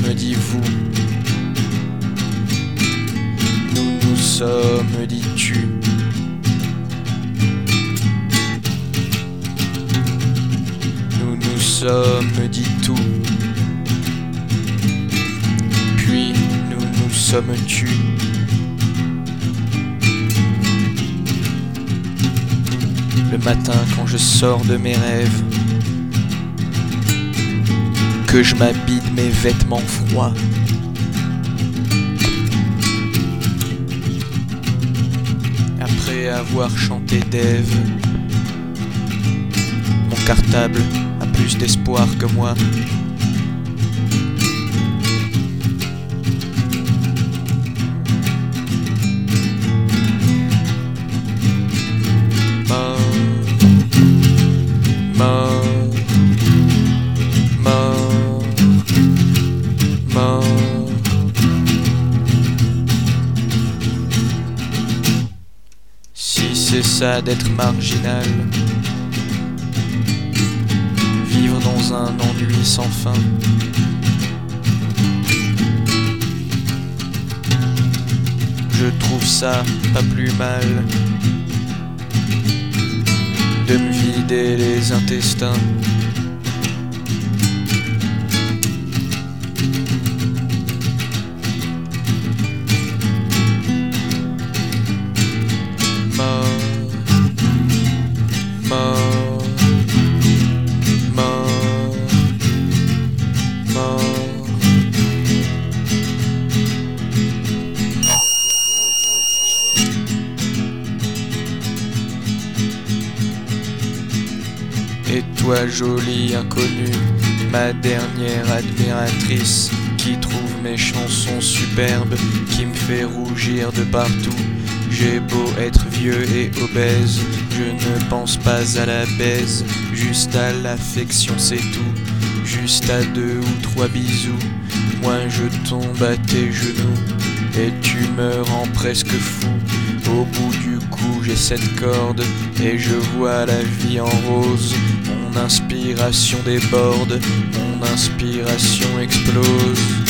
dit vous. Nous sommes dit tu. Nous sommes dit tout. Puis nous sommes tu. Le matin quand je sors de mes rêves, que je m'habille de mes vêtements froids, après avoir chanté d'Ève, mon cartable a plus d'espoir que moi. Si c'est ça d'être marginal, vivre dans un ennui sans fin, je trouve ça pas plus mal de me vider les intestins. Et toi, jolie inconnue, ma dernière admiratrice, qui trouve mes chansons superbes, qui me fait rougir de partout. J'ai beau être vieux et obèse, je ne pense pas à la baise, juste à l'affection c'est tout, juste à 2 ou 3 bisous. Moi je tombe à tes genoux, et tu me rends presque fou. Au bout du cou j'ai cette corde, et je vois la vie en rose. Mon inspiration déborde, mon inspiration explose.